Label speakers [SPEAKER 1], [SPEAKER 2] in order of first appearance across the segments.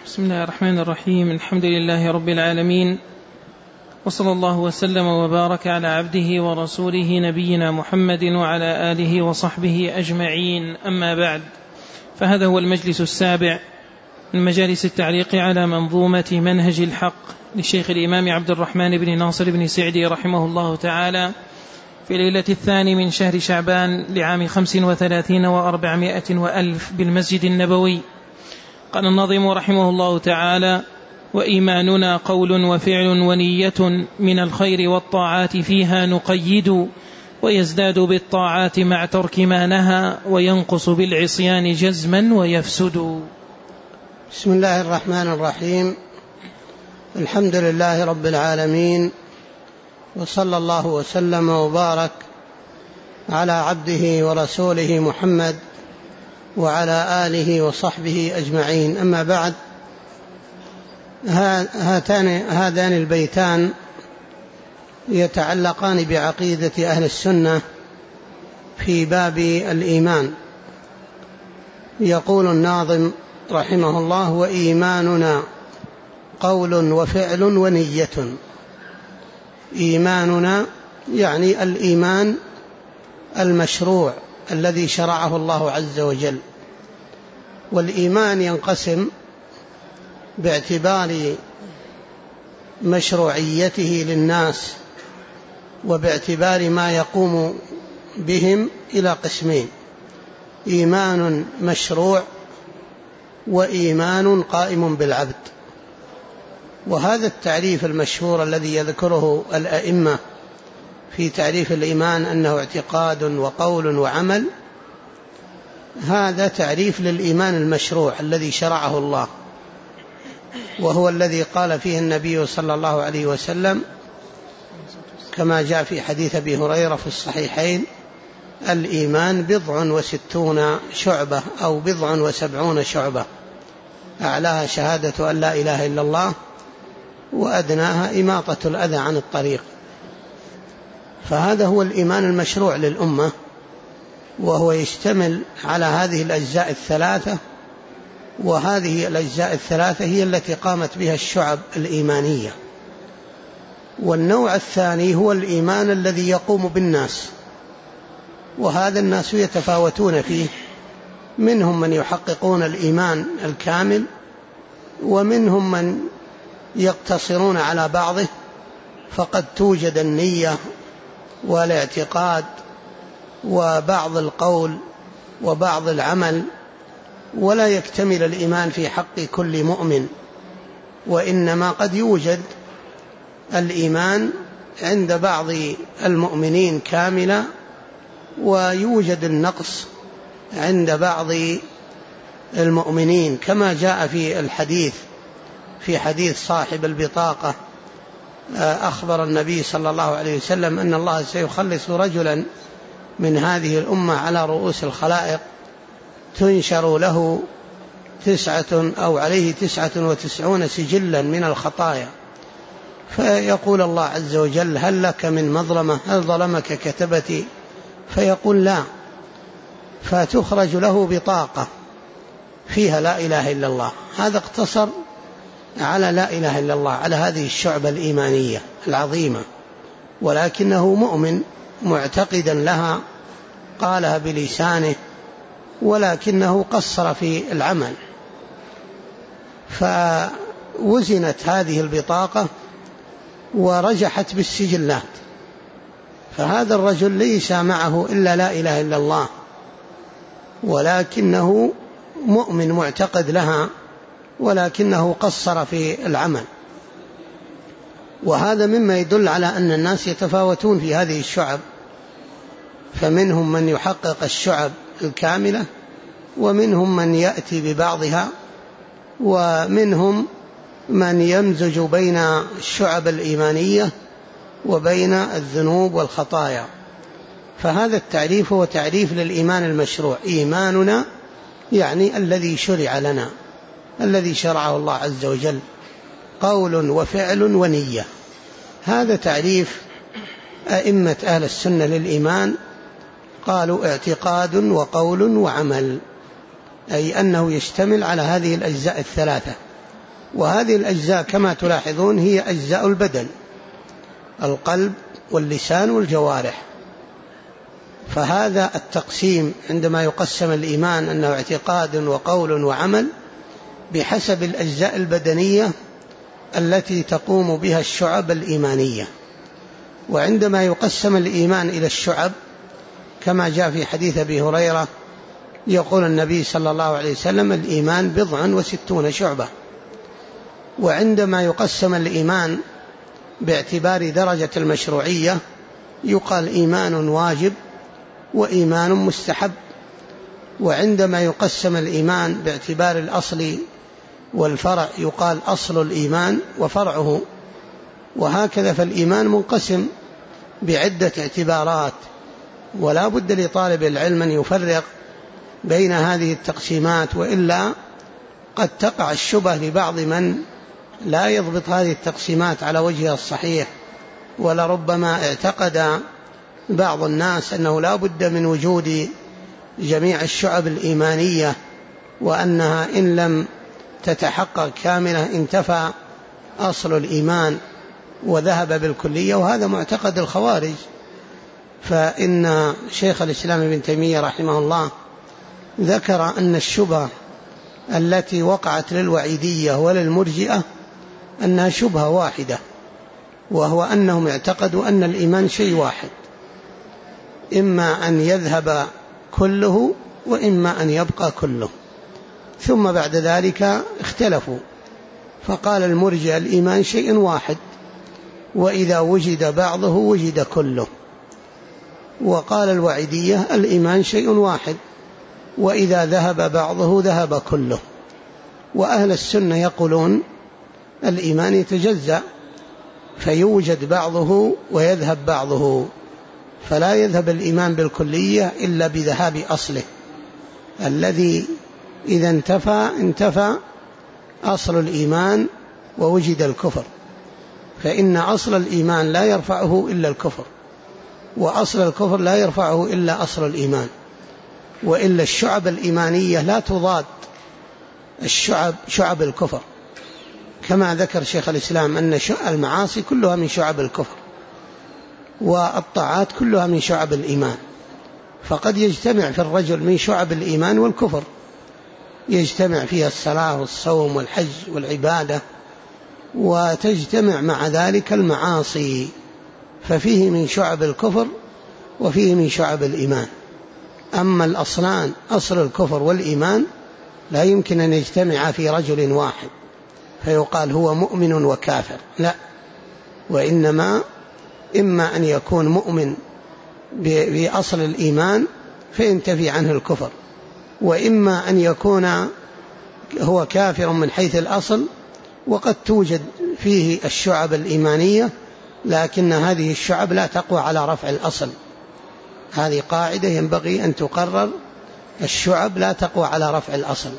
[SPEAKER 1] بسم الله الرحمن الرحيم. الحمد لله رب العالمين، وصلى الله وسلم وبارك على عبده ورسوله نبينا محمد وعلى آله وصحبه أجمعين. أما بعد، فهذا هو المجلس السابع من مجالس التعليق على منظومة منهج الحق للشيخ الإمام عبد الرحمن بن ناصر بن سعدي رحمه الله تعالى، في ليلة 2 من شهر شعبان لعام 35 و400 وألف بالمسجد النبوي. قال الناظم رحمه الله تعالى: وإيماننا قول وفعل ونية، من الخير والطاعات فيها نقيد، ويزداد بالطاعات مع ترك ما نهى، وينقص بالعصيان جزما ويفسد.
[SPEAKER 2] بسم الله الرحمن الرحيم. الحمد لله رب العالمين، وصلى الله وسلم وبارك على عبده ورسوله محمد وعلى آله وصحبه أجمعين. أما بعد، هذان البيتان يتعلقان بعقيدة أهل السنة في باب الإيمان. يقول الناظم رحمه الله: وإيماننا قول وفعل ونية. إيماننا يعني الإيمان المشروع الذي شرعه الله عز وجل. والإيمان ينقسم باعتبار مشروعيته للناس وباعتبار ما يقوم بهم إلى قسمين: إيمان مشروع وإيمان قائم بالعبد. وهذا التعريف المشهور الذي يذكره الأئمة في تعريف الإيمان أنه اعتقاد وقول وعمل، هذا تعريف للإيمان المشروع الذي شرعه الله، وهو الذي قال فيه النبي صلى الله عليه وسلم كما جاء في حديث أبي هريرة في الصحيحين: الإيمان 69 شعبة أو 70 شعبة، أعلاها شهادة أن لا إله إلا الله، وأدناها إماطة الأذى عن الطريق. فهذا هو الإيمان المشروع للأمة، وهو يشتمل على هذه الأجزاء الثلاثة، وهذه الأجزاء الثلاثة هي التي قامت بها الشعب الإيمانية. والنوع الثاني هو الإيمان الذي يقوم بالناس، وهذا الناس يتفاوتون فيه، منهم من يحققون الإيمان الكامل، ومنهم من يقتصرون على بعضه، فقد توجد النية والاعتقاد وبعض القول وبعض العمل، ولا يكتمل الإيمان في حق كل مؤمن. وإنما قد يوجد الإيمان عند بعض المؤمنين كاملا، ويوجد النقص عند بعض المؤمنين، كما جاء في الحديث، في حديث صاحب البطاقة. أخبر النبي صلى الله عليه وسلم أن الله سيخلص رجلا من هذه الأمة على رؤوس الخلائق، تنشر له 99 سجلا من الخطايا، فيقول الله عز وجل: هل لك من مظلمة؟ هل ظلمك كتبتي؟ فيقول لا، فتخرج له بطاقة فيها لا إله إلا الله. هذا اقتصر على لا إله إلا الله، على هذه الشعبة الإيمانية العظيمة، ولكنه مؤمن معتقدا لها، قالها بلسانه، ولكنه قصر في العمل. فوزنت هذه البطاقة ورجحت بالسجلات، فهذا الرجل ليس معه إلا لا إله إلا الله، ولكنه مؤمن معتقد لها، ولكنه قصر في العمل. وهذا مما يدل على أن الناس يتفاوتون في هذه الشعب، فمنهم من يحقق الشعب الكاملة، ومنهم من يأتي ببعضها، ومنهم من يمزج بين الشعب الإيمانية وبين الذنوب والخطايا. فهذا التعريف هو تعريف للإيمان المشروع. إيماننا يعني الذي شرع لنا، الذي شرعه الله عز وجل، قول وفعل ونية. هذا تعريف أئمة أهل السنة للإيمان، قالوا اعتقاد وقول وعمل، أي أنه يشتمل على هذه الأجزاء الثلاثة: وهذه الأجزاء كما تلاحظون هي أجزاء البدن: القلب واللسان والجوارح. فهذا التقسيم عندما يقسم الإيمان أنه اعتقاد وقول وعمل بحسب الأجزاء البدنية التي تقوم بها الشعب الإيمانية. وعندما يقسم الإيمان إلى الشعب كما جاء في حديث أبي هريرة يقول النبي صلى الله عليه وسلم: الإيمان 60 شعبة. وعندما يقسم الإيمان باعتبار درجة المشروعية يقال إيمان واجب وإيمان مستحب. وعندما يقسم الإيمان باعتبار الأصل والفرع يقال أصل الإيمان وفرعه. وهكذا فالإيمان منقسم بعدة اعتبارات، ولا بد لطالب العلم أن يفرق بين هذه التقسيمات، وإلا قد تقع الشبهة لبعض من لا يضبط هذه التقسيمات على وجهها الصحيح. ولربما اعتقد بعض الناس أنه لا بد من وجود جميع الشعب الإيمانية، وأنها إن لم تتحقق كاملة انتفى أصل الإيمان وذهب بالكلية، وهذا معتقد الخوارج. فإن شيخ الإسلام ابن تيمية رحمه الله ذكر أن الشبهة التي وقعت للوعيدية وللمرجئة أنها شبهة واحدة، وهو أنهم اعتقدوا أن الإيمان شيء واحد، إما أن يذهب كله وإما أن يبقى كله. ثم بعد ذلك اختلفوا، فقال المرجئة: الإيمان شيء واحد، وإذا وجد بعضه وجد كله. وقال الوعيدية: الإيمان شيء واحد، وإذا ذهب بعضه ذهب كله. وأهل السنة يقولون الإيمان يتجزأ، فيوجد بعضه ويذهب بعضه، فلا يذهب الإيمان بالكلية إلا بذهاب أصله الذي إذا انتفى أصل الإيمان ووجد الكفر. فإن أصل الإيمان لا يرفعه إلا الكفر، وأصل الكفر لا يرفعه إلا أصل الإيمان. وإلا الشعب الإيمانية لا تضاد شعب الكفر، كما ذكر شيخ الإسلام أن المعاصي كلها من شعب الكفر، والطاعات كلها من شعب الإيمان. فقد يجتمع في الرجل من شعب الإيمان والكفر، يجتمع فيها الصلاة والصوم والحج والعبادة، وتجتمع مع ذلك المعاصي، ففيه من شعب الكفر وفيه من شعب الإيمان. أما الأصلان أصل الكفر والإيمان لا يمكن أن يجتمع في رجل واحد فيقال هو مؤمن وكافر، لا، وإنما إما أن يكون مؤمن بأصل الإيمان فينتفي عنه الكفر، وإما أن يكون هو كافر من حيث الأصل، وقد توجد فيه الشعب الإيمانية لكن هذه الشعب لا تقوى على رفع الأصل. هذه قاعدة ينبغي أن تقرر: الشعب لا تقوى على رفع الأصل.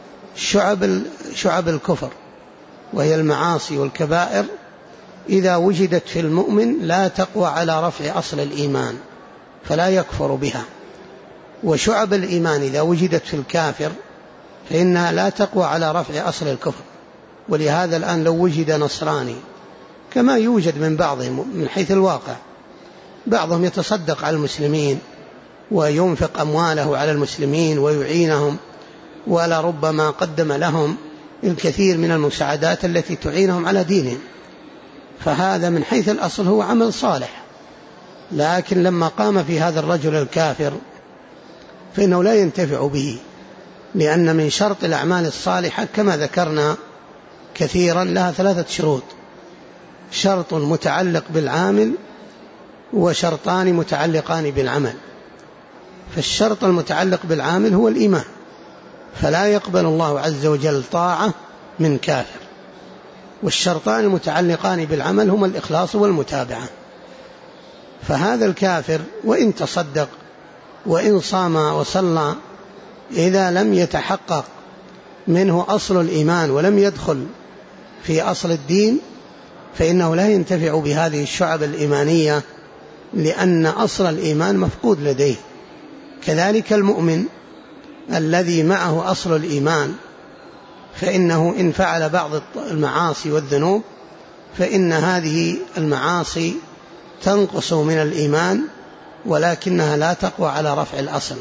[SPEAKER 2] شعب الكفر وهي المعاصي والكبائر إذا وجدت في المؤمن لا تقوى على رفع أصل الإيمان فلا يكفر بها، وشعب الإيمان إذا وجدت في الكافر فإنها لا تقوى على رفع أصل الكفر. ولهذا الآن لو وجد نصراني كما يوجد من بعضهم من حيث الواقع، بعضهم يتصدق على المسلمين وينفق أمواله على المسلمين ويعينهم، ولربما قدم لهم الكثير من المساعدات التي تعينهم على دينهم، فهذا من حيث الأصل هو عمل صالح. لكن لما قام في هذا الرجل الكافر فإنه لا ينتفع به، لأن من شرط الأعمال الصالحة كما ذكرنا كثيرا لها 3 شروط: شرط متعلق بالعامل، وشرطان متعلقان بالعمل. فالشرط المتعلق بالعامل هو الإيمان، فلا يقبل الله عز وجل طاعة من كافر. والشرطان المتعلقان بالعمل هما الإخلاص والمتابعة. فهذا الكافر وإن تصدق وإن صام وصلى إذا لم يتحقق منه أصل الإيمان ولم يدخل في أصل الدين فإنه لا ينتفع بهذه الشعب الإيمانية، لأن أصل الإيمان مفقود لديه. كذلك المؤمن الذي معه أصل الإيمان فإنه إن فعل بعض المعاصي والذنوب فإن هذه المعاصي تنقص من الإيمان ولكنها لا تقوى على رفع الأصل.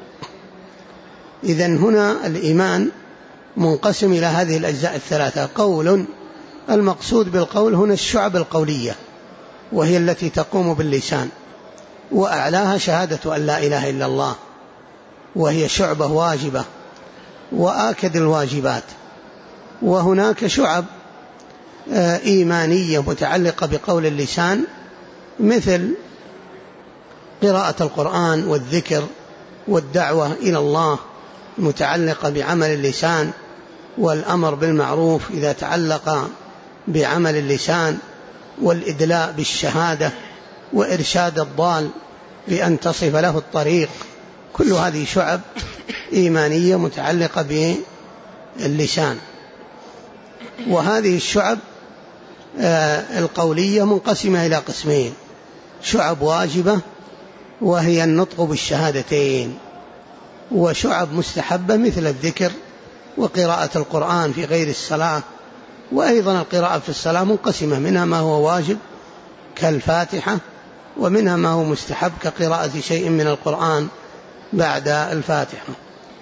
[SPEAKER 2] إذن هنا الإيمان منقسم إلى هذه الأجزاء الثلاثة. قول، المقصود بالقول هنا الشعب القولية وهي التي تقوم باللسان، وأعلاها شهادة أن لا إله إلا الله وهي شعبة واجبة وآكد الواجبات. وهناك شعب إيمانية متعلقة بقول اللسان مثل قراءة القرآن والذكر والدعوة إلى الله متعلقة بعمل اللسان، والأمر بالمعروف إذا تعلق بعمل اللسان، والإدلاء بالشهادة، وإرشاد الضال بأن تصف له الطريق. كل هذه شعب إيمانية متعلقة باللسان. وهذه الشعب القولية منقسمة إلى قسمين: شعب واجبة وهي النطق بالشهادتين، وشعب مستحبة مثل الذكر وقراءة القرآن في غير الصلاة. وأيضا القراءة في الصلاة منقسمة، منها ما هو واجب كالفاتحة، ومنها ما هو مستحب كقراءة شيء من القرآن بعد الفاتحة.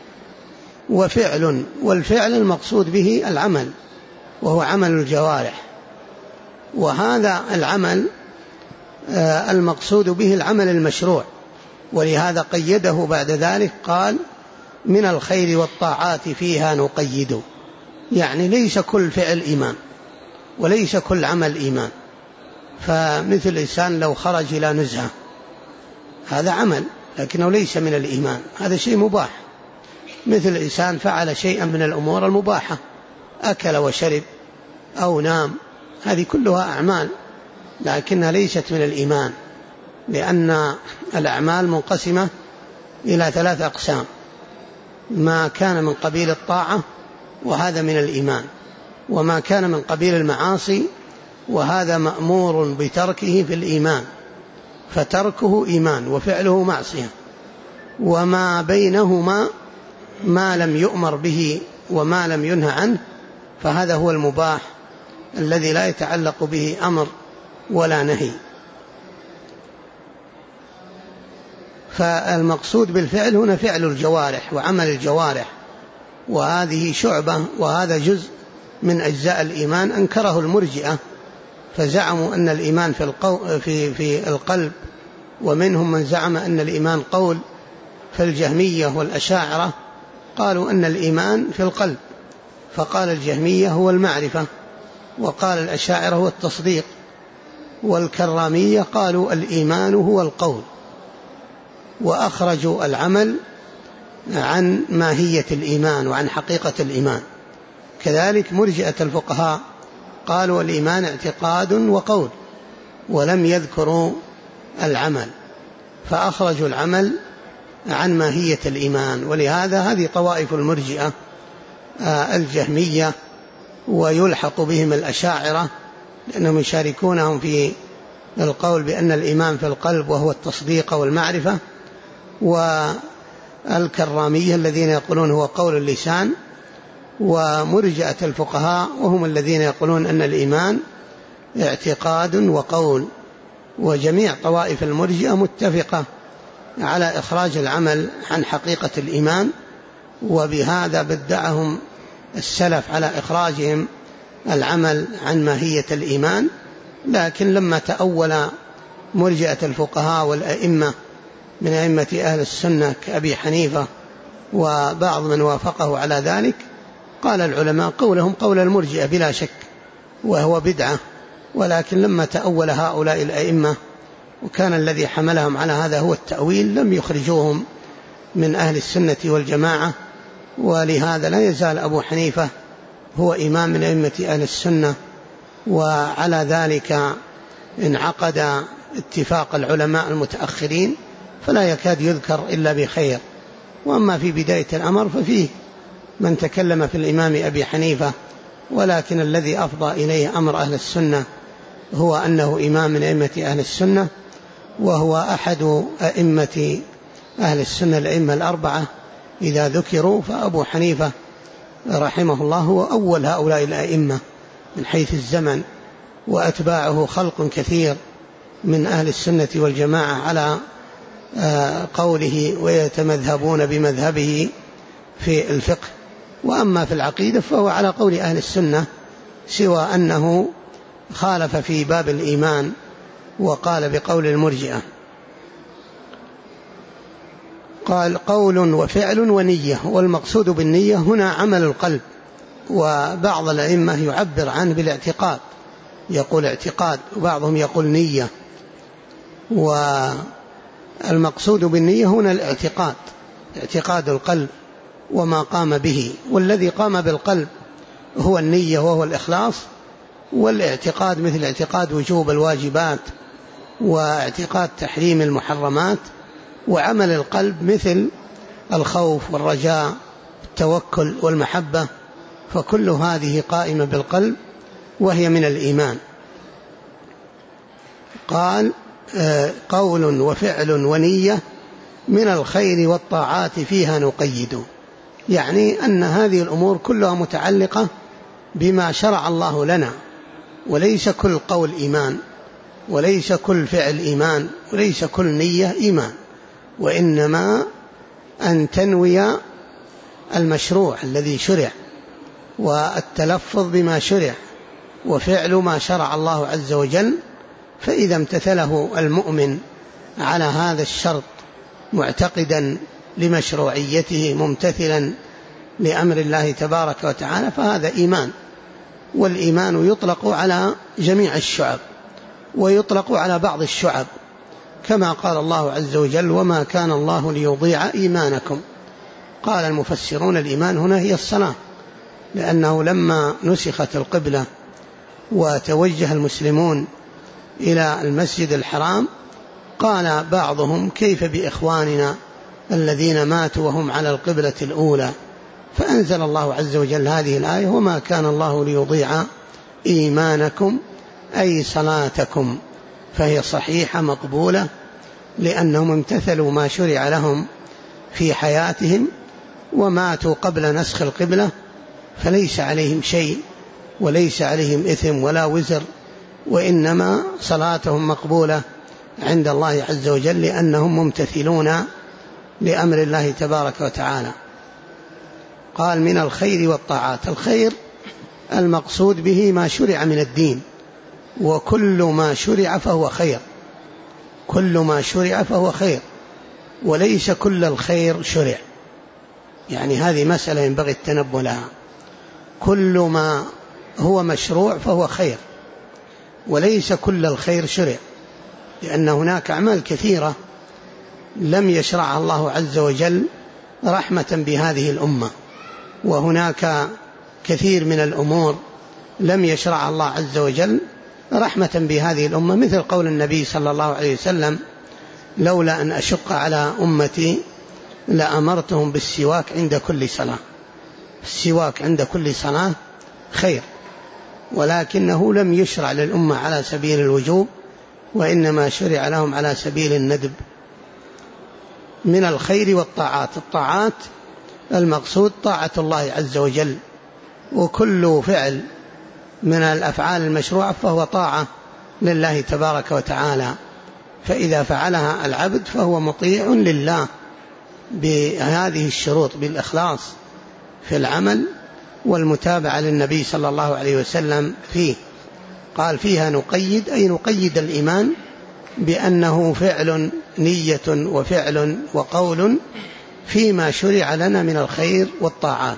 [SPEAKER 2] وفعل، والفعل المقصود به العمل وهو عمل الجوارح، وهذا العمل المقصود به العمل المشروع، ولهذا قيده بعد ذلك قال: من الخير والطاعات فيها نقيد. يعني ليس كل فعل إيمان وليس كل عمل إيمان. فمثل الإنسان لو خرج إلى نزهة هذا عمل لكنه ليس من الإيمان، هذا شيء مباح. مثل الإنسان فعل شيئا من الأمور المباحة، أكل وشرب أو نام، هذه كلها أعمال لكنها ليست من الإيمان، لأن الأعمال منقسمة إلى 3 أقسام: ما كان من قبيل الطاعة وهذا من الإيمان، وما كان من قبيل المعاصي وهذا مأمور بتركه في الإيمان فتركه إيمان وفعله معصية، وما بينهما ما لم يؤمر به وما لم ينهى عنه فهذا هو المباح الذي لا يتعلق به أمر ولا نهي. فالمقصود بالفعل هنا فعل الجوارح وعمل الجوارح، وهذه شعبة وهذا جزء من أجزاء الإيمان أنكره المرجئة، فزعموا أن الإيمان في القلب، ومنهم من زعم أن الإيمان قول، فالجهمية والأشاعرة قالوا أن الإيمان في القلب، فقال الجهمية هو المعرفة، وقال الأشاعرة هو التصديق، والكرامية قالوا الإيمان هو القول، وأخرجوا العمل عن ماهية الإيمان وعن حقيقة الإيمان. كذلك مرجئة الفقهاء قالوا الإيمان اعتقاد وقول، ولم يذكروا العمل، فأخرجوا العمل عن ماهية الإيمان. ولهذا هذه طوائف المرجئة الجهمية، ويلحق بهم الأشاعرة لأنهم يشاركونهم في القول بأن الإيمان في القلب وهو التصديق والمعرفة، والكرامية الذين يقولون هو قول اللسان، ومرجئة الفقهاء وهم الذين يقولون أن الإيمان اعتقاد وقول. وجميع طوائف المرجئة متفقة على إخراج العمل عن حقيقة الإيمان، وبهذا بدعهم السلف على إخراجهم العمل عن ماهية الإيمان. لكن لما تأول مرجئة الفقهاء والأئمة من أئمة أهل السنة كأبي حنيفة وبعض من وافقه على ذلك، قال العلماء قولهم قول المرجئة بلا شك وهو بدعة، ولكن لما تأول هؤلاء الأئمة وكان الذي حملهم على هذا هو التأويل لم يخرجوهم من أهل السنة والجماعة. ولهذا لا يزال أبو حنيفة هو إمام من أئمة أهل السنة، وعلى ذلك انعقد اتفاق العلماء المتأخرين فلا يكاد يذكر إلا بخير. وأما في بداية الأمر ففيه من تكلم في الإمام أبي حنيفة، ولكن الذي أفضى إليه أمر أهل السنة هو أنه إمام من أئمة أهل السنة، وهو أحد أئمة أهل السنة الأئمة الأربعة إذا ذكروا، فأبو حنيفة رحمه الله هو أول هؤلاء الأئمة من حيث الزمن، وأتباعه خلق كثير من أهل السنة والجماعة على قوله ويتمذهبون بمذهبه في الفقه. وأما في العقيدة فهو على قول أهل السنة، سوى أنه خالف في باب الإيمان وقال بقول المرجئة. قال قول وفعل ونية، والمقصود بالنية هنا عمل القلب، وبعض الأئمة يعبر عنه بالاعتقاد، يقول اعتقاد، وبعضهم يقول نية. والمقصود بالنية هنا الاعتقاد، اعتقاد القلب وما قام به، والذي قام بالقلب هو النية وهو الإخلاص، والاعتقاد مثل اعتقاد وجوب الواجبات واعتقاد تحريم المحرمات، وعمل القلب مثل الخوف والرجاء التوكل والمحبة، فكل هذه قائمة بالقلب وهي من الإيمان. قال قول وفعل ونية من الخير والطاعات فيها نقيد، يعني أن هذه الأمور كلها متعلقة بما شرع الله لنا، وليس كل قول إيمان، وليس كل فعل إيمان، وليس كل نية إيمان، وإنما أن تنوي المشروع الذي شرع، والتلفظ بما شرع، وفعل ما شرع الله عز وجل. فإذا امتثله المؤمن على هذا الشرط معتقدا لمشروعيته ممتثلا لأمر الله تبارك وتعالى فهذا إيمان. والإيمان يطلق على جميع الشعب ويطلق على بعض الشعب، كما قال الله عز وجل وما كان الله ليضيع إيمانكم. قال المفسرون الإيمان هنا هي الصلاة، لأنه لما نسخت القبلة وتوجه المسلمون إلى المسجد الحرام قال بعضهم كيف بإخواننا الذين ماتوا وهم على القبلة الأولى، فأنزل الله عز وجل هذه الآية وما كان الله ليضيع إيمانكم أي صلاتكم، فهي صحيحة مقبولة لأنهم امتثلوا ما شرع لهم في حياتهم وماتوا قبل نسخ القبلة، فليس عليهم شيء وليس عليهم إثم ولا وزر، وإنما صلاتهم مقبولة عند الله عز وجل لأنهم ممتثلون لأمر الله تبارك وتعالى. قال من الخير والطاعات، الخير المقصود به ما شرع من الدين، وكل ما شرع فهو خير، كل ما شرع فهو خير، وليس كل الخير شرع، يعني هذه مسألة ينبغي التنبه لها. كل ما هو مشروع فهو خير، وليس كل الخير شرع، لأن هناك أعمال كثيرة لم يشرعها الله عز وجل رحمة بهذه الأمة، وهناك كثير من الأمور لم يشرعها الله عز وجل رحمة بهذه الأمة، مثل قول النبي صلى الله عليه وسلم لولا أن أشق على أمتي لأمرتهم بالسواك عند كل صلاة. السواك عند كل صلاة خير، ولكنه لم يشرع للأمة على سبيل الوجوب، وإنما شرع لهم على سبيل الندب. من الخير والطاعات، الطاعات المقصود طاعة الله عز وجل، وكل فعل من الأفعال المشروعة فهو طاعة لله تبارك وتعالى، فإذا فعلها العبد فهو مطيع لله بهذه الشروط، بالإخلاص في العمل والمتابعة للنبي صلى الله عليه وسلم فيه. قال فيها نقيد، أي نقيد الإيمان بأنه فعل نية وفعل وقول فيما شرع لنا من الخير والطاعات.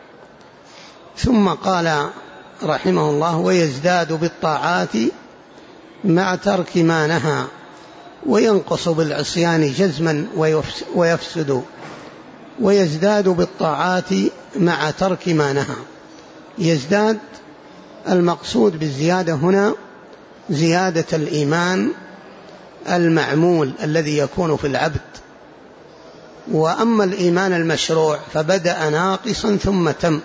[SPEAKER 2] ثم قال رحمه الله ويزداد بالطاعات مع ترك ما نهى، وينقص بالعصيان جزما ويفسد. ويزداد بالطاعات مع ترك ما نهى، يزداد المقصود بالزيادة هنا زيادة الإيمان المعمول الذي يكون في العبد. وأما الإيمان المشروع فبدأ ناقصا ثم تم،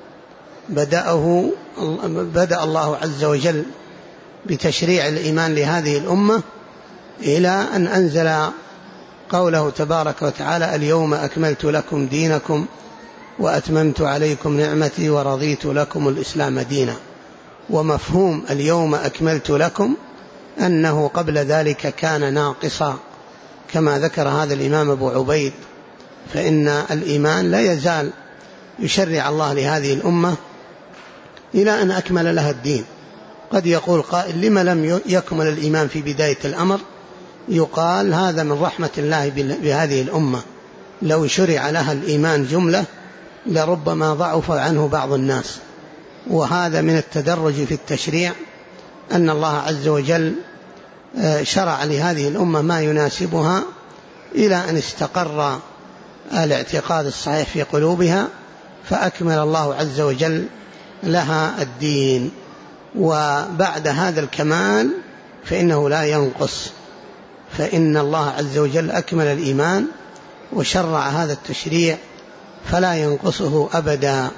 [SPEAKER 2] بدأ الله عز وجل بتشريع الإيمان لهذه الأمة إلى أن أنزل قوله تبارك وتعالى اليوم أكملت لكم دينكم وأتممت عليكم نعمتي ورضيت لكم الإسلام دينا. ومفهوم اليوم أكملت لكم أنه قبل ذلك كان ناقصا، كما ذكر هذا الإمام أبو عبيد، فإن الإيمان لا يزال يشرع الله لهذه الأمة إلى أن أكمل لها الدين. قد يقول قائل: لما لم يكمل الإيمان في بداية الأمر؟ يقال: هذا من رحمة الله بهذه الأمة، لو شرع لها الإيمان جملة لربما ضعف عنه بعض الناس. وهذا من التدرج في التشريع، أن الله عز وجل شرع لهذه الأمة ما يناسبها إلى أن استقر الاعتقاد الصحيح في قلوبها، فأكمل الله عز وجل لها الدين. وبعد هذا الكمال فإنه لا ينقص، فإن الله عز وجل أكمل الإيمان وشرع هذا التشريع فلا ينقصه أبدا.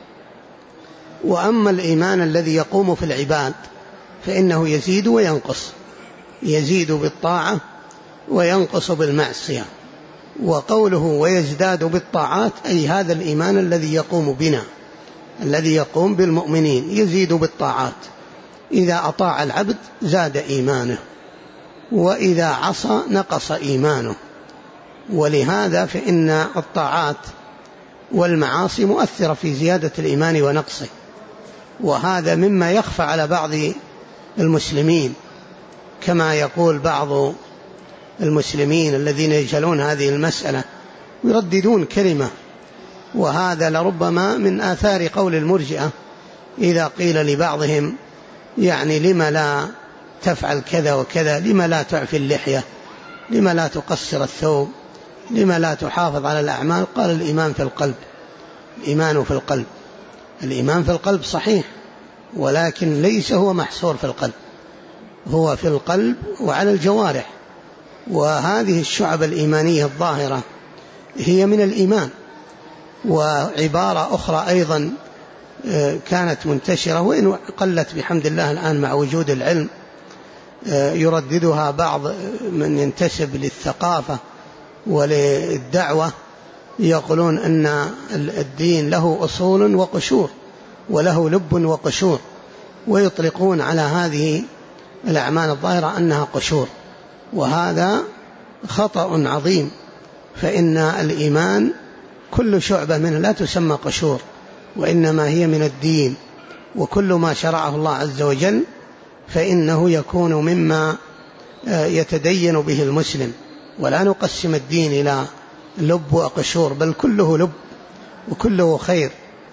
[SPEAKER 2] وأما الإيمان الذي يقوم في العباد فإنه يزيد وينقص، يزيد بالطاعة وينقص بالمعصية. وقوله ويزداد بالطاعات أي هذا الإيمان الذي يقوم بنا، الذي يقوم بالمؤمنين، يزيد بالطاعات. إذا أطاع العبد زاد إيمانه، وإذا عصى نقص إيمانه. ولهذا فإن الطاعات والمعاصي مؤثرة في زيادة الإيمان ونقصه، وهذا مما يخفى على بعض المسلمين، كما يقول بعض المسلمين الذين يجهلون هذه المسألة يرددون كلمة، وهذا لربما من آثار قول المرجئة إذا قيل لبعضهم يعني لما لا تفعل كذا وكذا، لما لا تعفي اللحية، لما لا تقصر الثوب، لما لا تحافظ على الأعمال، قال: الإيمان في القلب. الإيمان في القلب. الإيمان في القلب صحيح، ولكن ليس هو محصور في القلب، هو في القلب وعلى الجوارح. وهذه الشعب الإيمانية الظاهرة هي من الإيمان. وعبارة أخرى أيضا كانت منتشرة وإن قلت بحمد الله الآن مع وجود العلم، يرددها بعض من ينتسب للثقافة وللدعوة، يقولون أن الدين له أصول وقشور وله لب وقشور، ويطلقون على هذه الأعمال الظاهرة أنها قشور، وهذا خطأ عظيم. فإن الإيمان كل شعبة منه لا تسمى قشور، وإنما هي من الدين، وكل ما شرعه الله عز وجل فإنه يكون مما يتدين به المسلم. ولا نقسم الدين إلى لب وقشور، بل كله لب وكله خير.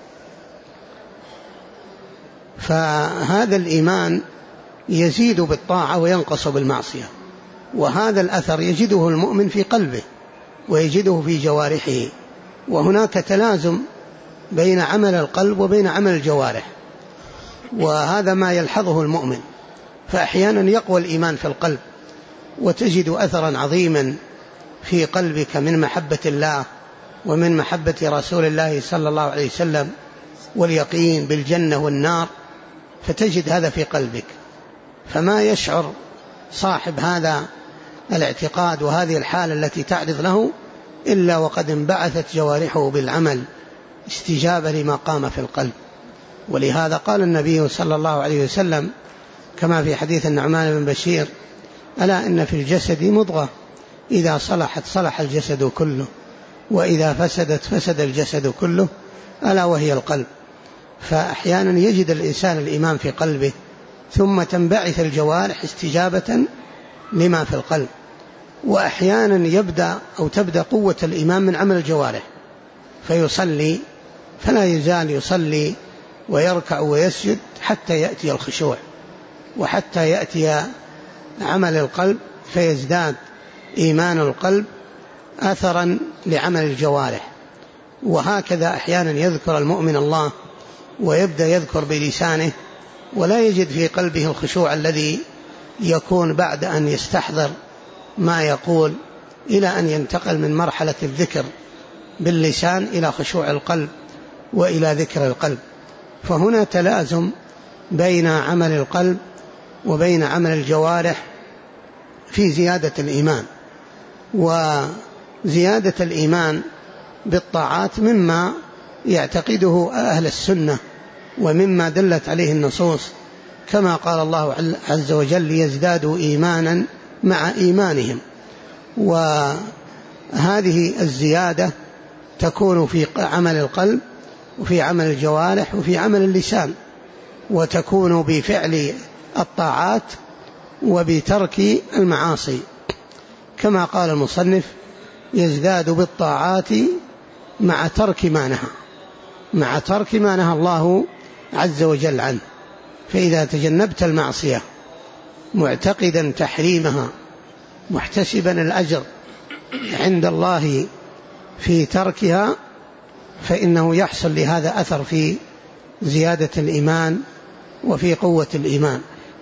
[SPEAKER 2] فهذا الإيمان يزيد بالطاعة وينقص بالمعصية، وهذا الأثر يجده المؤمن في قلبه ويجده في جوارحه. وهناك تلازم بين عمل القلب وبين عمل الجوارح، وهذا ما يلحظه المؤمن. فأحيانا يقوى الإيمان في القلب وتجد أثرا عظيما في قلبك من محبة الله ومن محبة رسول الله صلى الله عليه وسلم واليقين بالجنة والنار، فتجد هذا في قلبك. فما يشعر صاحب هذا الاعتقاد وهذه الحالة التي تعرض له إلا وقد انبعثت جوارحه بالعمل استجابة لما قام في القلب. ولهذا قال النبي صلى الله عليه وسلم كما في حديث النعمان بن بشير: ألا إن في الجسد مضغة إذا صلحت صلح الجسد كله، وإذا فسدت فسد الجسد كله، ألا وهي القلب. فأحيانا يجد الإنسان الإيمان في قلبه ثم تنبعث الجوارح استجابة لما في القلب. وأحيانا تبدأ قوة الإيمان من عمل الجوارح، فيصلي فلا يزال يصلي ويركع ويسجد حتى يأتي الخشوع، وحتى يأتي عمل القلب فيزداد إيمان القلب أثرا لعمل الجوارح. وهكذا أحيانا يذكر المؤمن الله ويبدأ يذكر بلسانه ولا يجد في قلبه الخشوع الذي يكون بعد أن يستحضر ما يقول، إلى أن ينتقل من مرحلة الذكر باللسان إلى خشوع القلب وإلى ذكر القلب. فهنا تلازم بين عمل القلب وبين عمل الجوارح في زيادة الإيمان. وزيادة الإيمان بالطاعات مما يعتقده أهل السنة ومما دلت عليه النصوص، كما قال الله عز وجل ليزدادوا إيمانا مع إيمانهم. وهذه الزيادة تكون في عمل القلب وفي عمل الجوارح وفي عمل اللسان، وتكون بفعل الطاعات وبترك المعاصي، كما قال المصنف يزداد بالطاعات مع ترك ما نهى الله عز وجل عنه. فإذا تجنبت المعصية معتقدا تحريمها محتسبا الأجر عند الله في تركها، فإنه يحصل لهذا أثر في زيادة الإيمان وفي قوة الإيمان.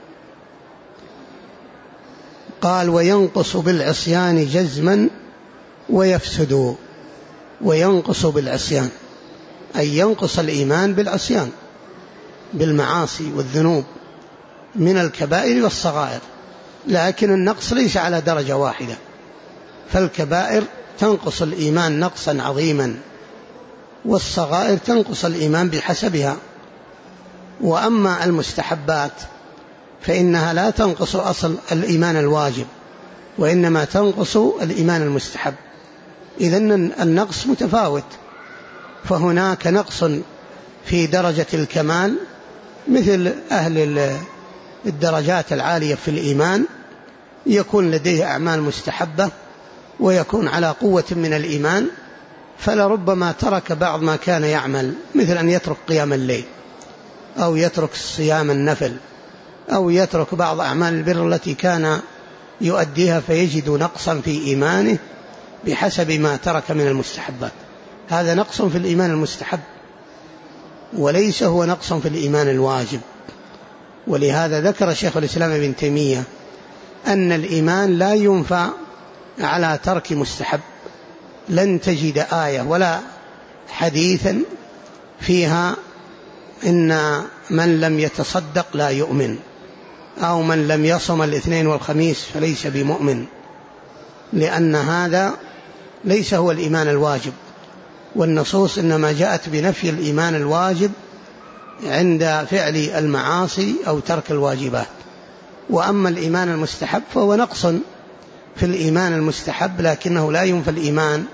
[SPEAKER 2] قال وينقص بالعصيان جزما ويفسد. وينقص بالعصيان أي ينقص الإيمان بالعصيان، بالمعاصي والذنوب من الكبائر والصغائر، لكن النقص ليس على درجة واحدة، فالكبائر تنقص الإيمان نقصا عظيما، والصغائر تنقص الإيمان بحسبها. وأما المستحبات فإنها لا تنقص أصل الإيمان الواجب، وإنما تنقص الإيمان المستحب. إذن النقص متفاوت، فهناك نقص في درجة الكمال مثل أهل الدرجات العالية في الإيمان، يكون لديه أعمال مستحبة ويكون على قوة من الإيمان، فلربما ترك بعض ما كان يعمل، مثل أن يترك قيام الليل أو يترك صيام النفل أو يترك بعض أعمال البر التي كان يؤديها، فيجد نقصا في إيمانه بحسب ما ترك من المستحبات. هذا نقص في الإيمان المستحب، وليس هو نقص في الإيمان الواجب. ولهذا ذكر شيخ الإسلام ابن تيمية أن الإيمان لا ينفع على ترك مستحب. لن تجد آية ولا حديثا فيها إن من لم يتصدق لا يؤمن، أو من لم يصم الاثنين والخميس فليس بمؤمن، لأن هذا ليس هو الإيمان الواجب. والنصوص إنما جاءت بنفي الإيمان الواجب عند فعل المعاصي أو ترك الواجبات. وأما الإيمان المستحب فهو نقص في الإيمان المستحب، لكنه لا ينفي الإيمان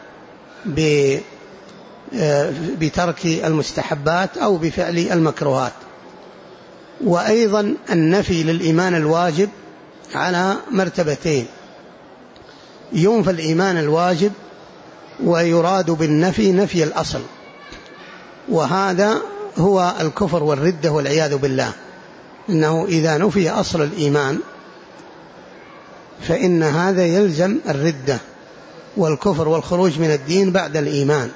[SPEAKER 2] بترك المستحبات أو بفعل المكروهات. وأيضا النفي للإيمان الواجب على مرتبتين: ينفى الإيمان الواجب ويراد بالنفي نفي الأصل، وهذا هو الكفر والردة والعياذ بالله. إنه إذا نفي أصل الإيمان فإن هذا يلزم الردة والكفر والخروج من الدين بعد الإيمان.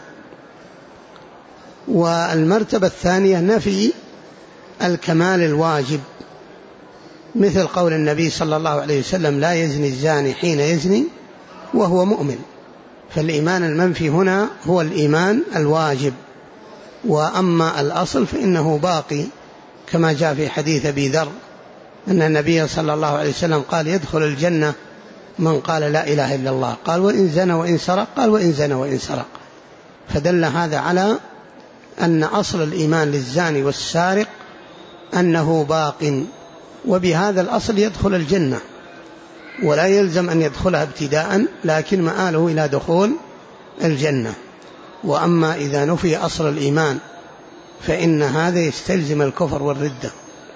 [SPEAKER 2] والمرتبة الثانية نفي الكمال الواجب، مثل قول النبي صلى الله عليه وسلم: لا يزني الزاني حين يزني وهو مؤمن. فالإيمان المنفي هنا هو الإيمان الواجب، وأما الأصل فإنه باقي، كما جاء في حديث أبي ذر أن النبي صلى الله عليه وسلم قال: يدخل الجنة من قال لا إله إلا الله. قال: وإن زنى وإن سرق؟ قال: وإن زنى وإن سرق. فدل هذا على أن أصل الإيمان للزاني والسارق أنه باق، وبهذا الأصل يدخل الجنة، ولا يلزم أن يدخلها ابتداء، لكن مآله إلى دخول الجنة. وأما إذا نفي أصل الإيمان فإن هذا يستلزم الكفر والردة.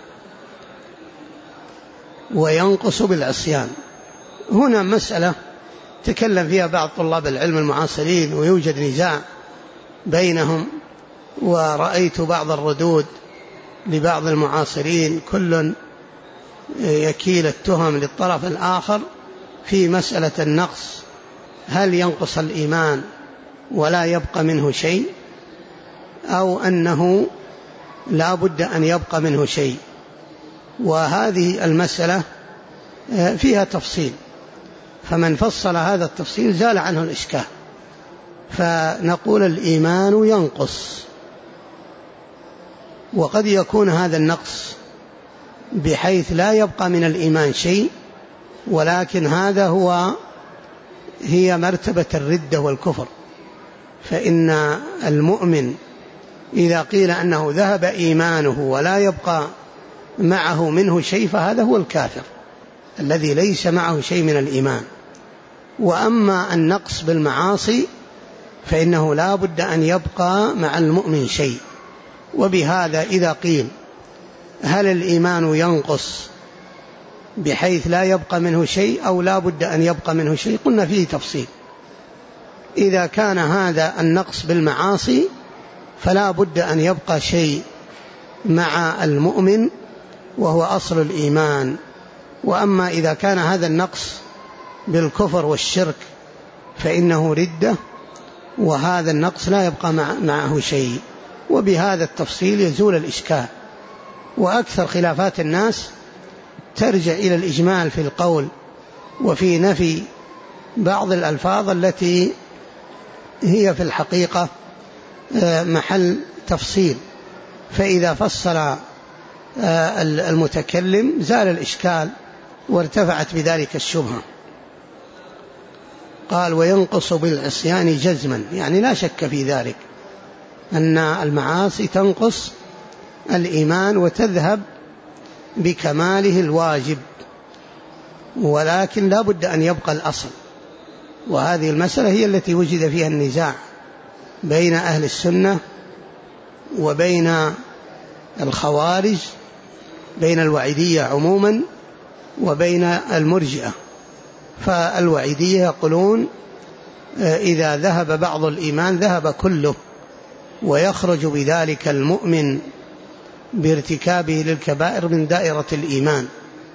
[SPEAKER 2] وينقص بالعصيان. هنا مسألة تكلم فيها بعض طلاب العلم المعاصرين، ويوجد نزاع بينهم، ورأيت بعض الردود لبعض المعاصرين كل يكيل التهم للطرف الآخر في مسألة النقص: هل ينقص الإيمان ولا يبقى منه شيء، أو أنه لا بد أن يبقى منه شيء؟ وهذه المسألة فيها تفصيل، فمن فصل هذا التفصيل زال عنه الإشكال. فنقول الإيمان ينقص، وقد يكون هذا النقص بحيث لا يبقى من الإيمان شيء، ولكن هي مرتبة الردة والكفر. فإن المؤمن إذا قيل أنه ذهب إيمانه ولا يبقى معه منه شيء فهذا هو الكافر الذي ليس معه شيء من الإيمان. وأما النقص بالمعاصي فإنه لا بد أن يبقى مع المؤمن شيء. وبهذا إذا قيل هل الإيمان ينقص بحيث لا يبقى منه شيء أو لا بد أن يبقى منه شيء، قلنا فيه تفصيل. إذا كان هذا النقص بالمعاصي فلا بد أن يبقى شيء مع المؤمن وهو أصل الإيمان. وأما إذا كان هذا النقص بالكفر والشرك فإنه ردة، وهذا النقص لا يبقى معه شيء. وبهذا التفصيل يزول الإشكال. وأكثر خلافات الناس ترجع إلى الإجمال في القول وفي نفي بعض الألفاظ التي هي في الحقيقة محل تفصيل، فإذا فصل المتكلم زال الإشكال وارتفعت بذلك الشبهة. قال وينقص بالعصيان جزما، يعني لا شك في ذلك أن المعاصي تنقص الإيمان وتذهب بكماله الواجب، ولكن لا بد أن يبقى الأصل. وهذه المسألة هي التي وجد فيها النزاع بين أهل السنة وبين الخوارج، بين الوعيدية عموما وبين المرجئة. فالوعيدية يقولون إذا ذهب بعض الإيمان ذهب كله، ويخرج بذلك المؤمن بارتكابه للكبائر من دائرة الإيمان.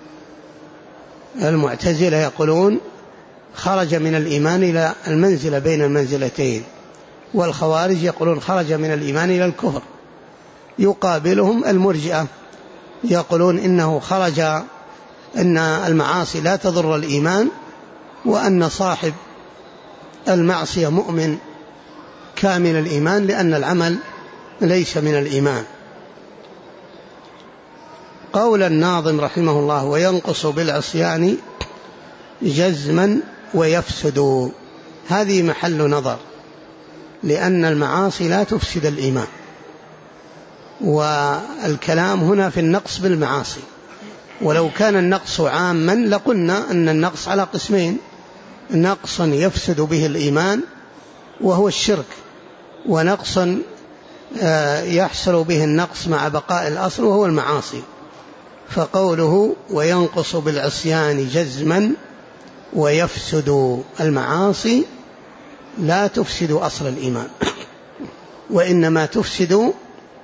[SPEAKER 2] المعتزلة يقولون خرج من الإيمان إلى المنزلة بين المنزلتين، والخوارج يقولون خرج من الإيمان إلى الكفر. يقابلهم المرجئة يقولون إنه خرج، أن المعاصي لا تضر الإيمان، وأن صاحب المعصية مؤمن كامل الإيمان لأن العمل ليس من الإيمان. قول الناظم رحمه الله وينقص بالعصيان جزما ويفسد، هذه محل نظر، لأن المعاصي لا تفسد الإيمان، والكلام هنا في النقص بالمعاصي. ولو كان النقص عاما لقلنا أن النقص على قسمين: نقص يفسد به الإيمان وهو الشرك، ونقص يحصل به النقص مع بقاء الأصل وهو المعاصي. فقوله وينقص بالعصيان جزما ويفسد، المعاصي لا تفسد أصل الإيمان، وإنما تفسد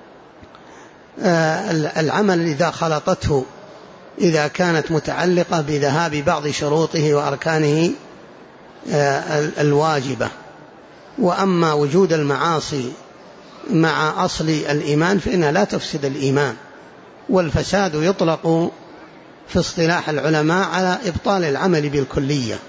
[SPEAKER 2] العمل إذا خلطته، إذا كانت متعلقة بذهاب بعض شروطه وأركانه الواجبة. وأما وجود المعاصي مع أصل الإيمان فإنها لا تفسد الإيمان. والفساد يطلق في اصطلاح العلماء على إبطال العمل بالكلية.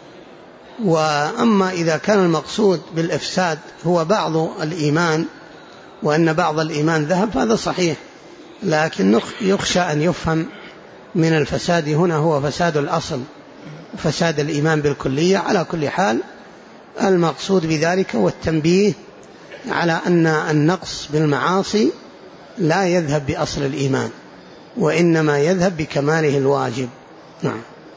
[SPEAKER 2] وأما إذا كان المقصود بالإفساد هو بعض الإيمان وأن بعض الإيمان ذهب فهذا صحيح، لكن يخشى أن يفهم من الفساد هنا هو فساد الأصل، فساد الإيمان بالكلية. على كل حال المقصود بذلك هو التنبيه على أن النقص بالمعاصي لا يذهب بأصل الإيمان، وإنما يذهب بكماله الواجب. نعم.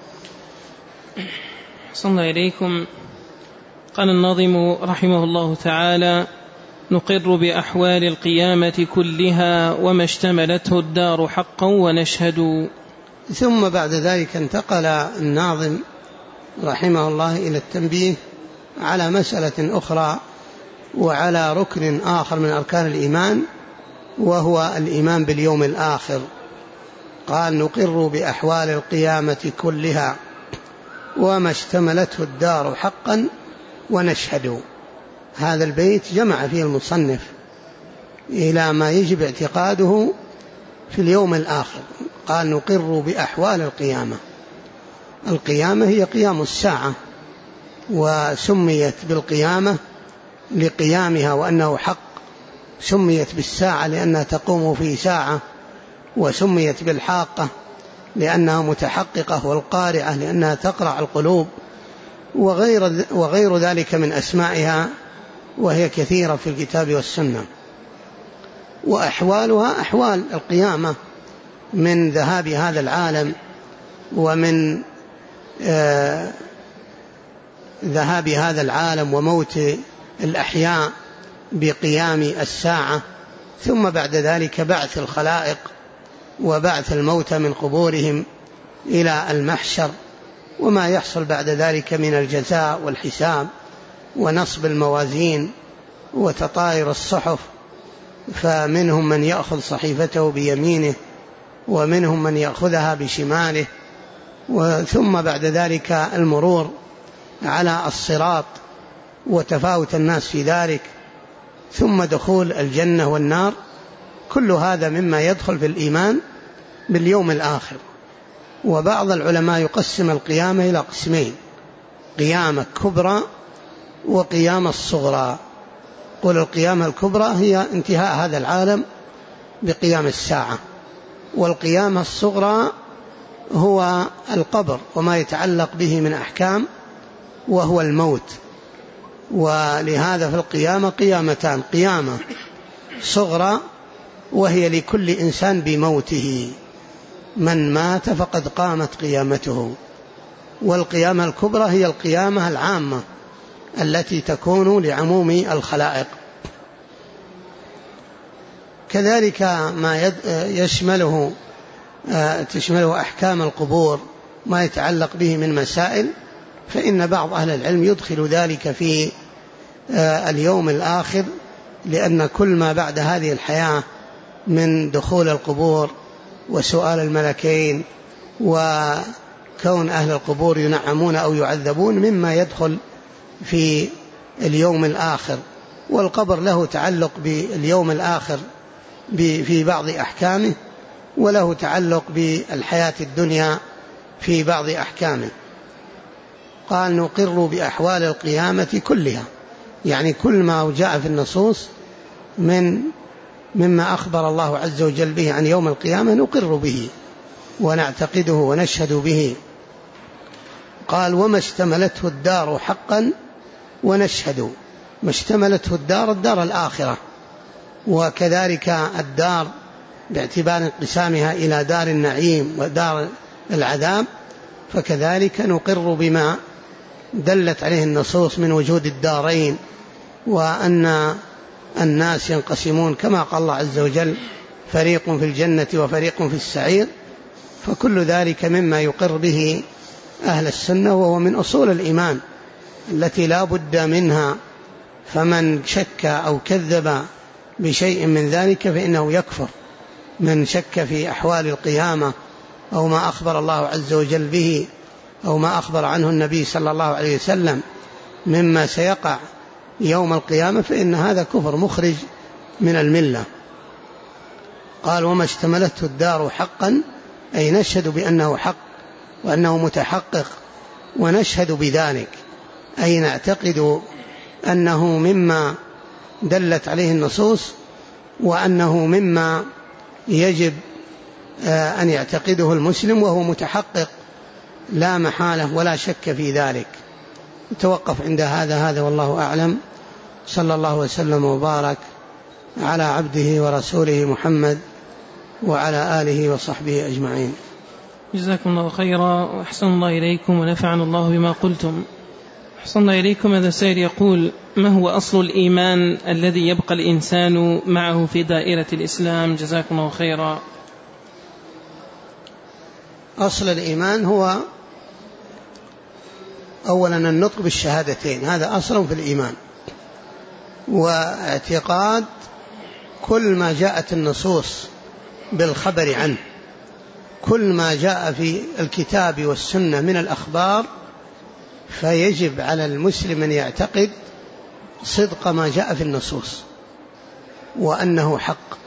[SPEAKER 1] صلى إليكم. قال الناظم رحمه الله تعالى: نقر بأحوال القيامة كلها وما اشتملته الدار حقا ونشهد.
[SPEAKER 2] ثم بعد ذلك انتقل الناظم رحمه الله إلى التنبيه على مسألة أخرى وعلى ركن آخر من أركان الإيمان، وهو الإيمان باليوم الآخر. قال: نقر بأحوال القيامة كلها وما اشتملته الدار حقا ونشهد. هذا البيت جمع فيه المصنف إلى ما يجب اعتقاده في اليوم الآخر. قال: نقر بأحوال القيامة. القيامة هي قيام الساعة، وسميت بالقيامة لقيامها وأنه حق. سميت بالساعة لأنها تقوم في ساعة، وسميت بالحاقة لأنها متحققة، والقارعة لأنها تقرع القلوب، وغير ذلك من أسمائها، وهي كثيرة في الكتاب والسنة. وأحوالها أحوال القيامة من ذهاب هذا العالم ومن ذهاب هذا العالم وموت الأحياء بقيام الساعة، ثم بعد ذلك بعث الخلائق وبعث الموتى من قبورهم إلى المحشر، وما يحصل بعد ذلك من الجزاء والحساب ونصب الموازين وتطاير الصحف، فمنهم من يأخذ صحيفته بيمينه ومنهم من يأخذها بشماله، ثم بعد ذلك المرور على الصراط وتفاوت الناس في ذلك، ثم دخول الجنة والنار. كل هذا مما يدخل في الإيمان باليوم الآخر. وبعض العلماء يقسم القيامة إلى قسمين: قيامة كبرى وقيامة صغرى. قل القيامة الكبرى هي انتهاء هذا العالم بقيام الساعة، والقيامة الصغرى هو القبر وما يتعلق به من أحكام وهو الموت. ولهذا في القيامة قيامتان: قيامة صغرى وهي لكل إنسان بموته، من مات فقد قامت قيامته، والقيامة الكبرى هي القيامة العامة التي تكون لعموم الخلائق. كذلك ما تشمله أحكام القبور ما يتعلق به من مسائل، فإن بعض أهل العلم يدخل ذلك في اليوم الآخر، لأن كل ما بعد هذه الحياة من دخول القبور وسؤال الملكين وكون أهل القبور ينعمون أو يعذبون مما يدخل في اليوم الآخر. والقبر له تعلق باليوم الآخر في بعض أحكامه، وله تعلق بالحياة الدنيا في بعض أحكامه. قال: نقر بأحوال القيامة كلها، يعني كل ما جاء في النصوص مما أخبر الله عز وجل به عن يوم القيامة نقر به ونعتقده ونشهد به. قال: وما اشتملته الدار حقا ونشهد. ما اشتملته الدار الآخرة، وكذلك الدار باعتبار انقسامها إلى دار النعيم ودار العذاب، فكذلك نقر بما دلت عليه النصوص من وجود الدارين، وأن الناس ينقسمون كما قال الله عز وجل: فريق في الجنة وفريق في السعير. فكل ذلك مما يقر به أهل السنة، وهو من أصول الإيمان التي لا بد منها. فمن شك أو كذب بشيء من ذلك فإنه يكفر. من شك في أحوال القيامة أو ما أخبر الله عز وجل به أو ما أخبر عنه النبي صلى الله عليه وسلم مما سيقع يوم القيامة فإن هذا كفر مخرج من الملة. قال: وما اشتملته الدار حقا، أي نشهد بأنه حق وأنه متحقق، ونشهد بذلك أي نعتقد أنه مما دلت عليه النصوص، وأنه مما يجب أن يعتقده المسلم، وهو متحقق لا محالة ولا شك في ذلك. توقف عند هذا والله أعلم. صلى الله وسلم وبارك على عبده ورسوله محمد وعلى آله وصحبه أجمعين.
[SPEAKER 1] جزاكم الله خيرا وأحسن الله إليكم ونفعنا الله بما قلتم. أحسن إليكم. هذا سائل يقول: ما هو أصل الإيمان الذي يبقى الإنسان معه في دائرة الإسلام؟ جزاكم الله خيرا.
[SPEAKER 2] أصل الإيمان هو أولا النطق بالشهادتين، هذا أصل في الإيمان، واعتقاد كل ما جاءت النصوص بالخبر عنه، كل ما جاء في الكتاب والسنة من الأخبار، فيجب على المسلم أن يعتقد صدق ما جاء في النصوص وأنه حق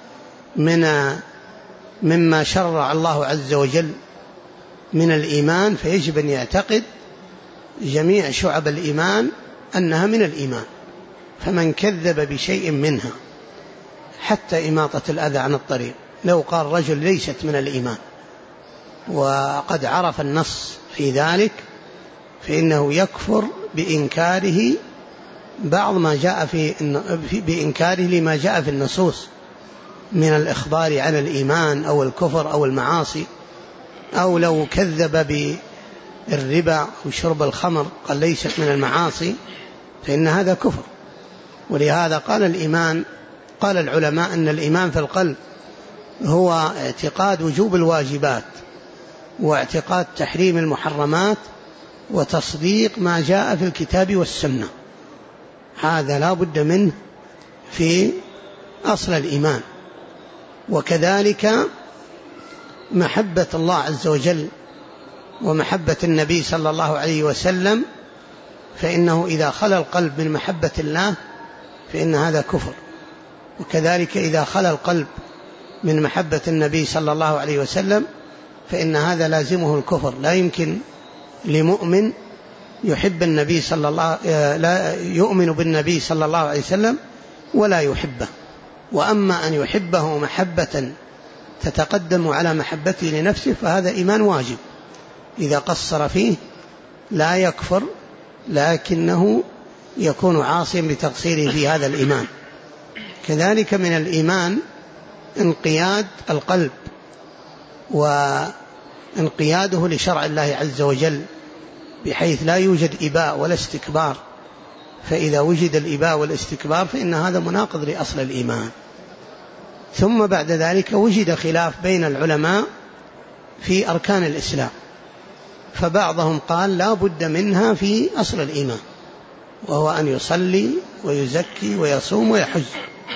[SPEAKER 2] مما شرع الله عز وجل من الإيمان. فيجب أن يعتقد جميع شعب الإيمان أنها من الإيمان. فمن كذب بشيء منها حتى إماطة الأذى عن الطريق، لو قال رجل ليست من الإيمان وقد عرف النص في ذلك، فإنه يكفر بإنكاره بعض ما جاء بإنكاره لما جاء في النصوص من الإخبار عن الإيمان أو الكفر أو المعاصي، أو لو كذب بالربا أو شرب الخمر قال ليست من المعاصي، فإن هذا كفر. ولهذا قال العلماء أن الإيمان في القلب هو اعتقاد وجوب الواجبات، واعتقاد تحريم المحرمات، وتصديق ما جاء في الكتاب والسنة. هذا لا بد منه في أصل الإيمان. وكذلك محبة الله عز وجل ومحبة النبي صلى الله عليه وسلم، فإنه إذا خلا القلب من محبة الله فإن هذا كفر. وكذلك إذا خلا القلب من محبة النبي صلى الله عليه وسلم فإن هذا لازمه الكفر. لا يمكن لمؤمن يحب النبي لا يؤمن بالنبي صلى الله عليه وسلم ولا يحبه. وأما أن يحبه محبة تتقدم على محبته لنفسه فهذا إيمان واجب، إذا قصر فيه لا يكفر، لكنه يكون عاصيا بتقصيره في هذا الإيمان. كذلك من الإيمان انقياد القلب وانقياده لشرع الله عز وجل، بحيث لا يوجد إباء ولا استكبار. فإذا وجد الإباء والاستكبار فإن هذا مناقض لأصل الإيمان. ثم بعد ذلك وجد خلاف بين العلماء في أركان الإسلام، فبعضهم قال لا بد منها في أصل الإيمان، وهو أن يصلي ويزكي ويصوم ويحج.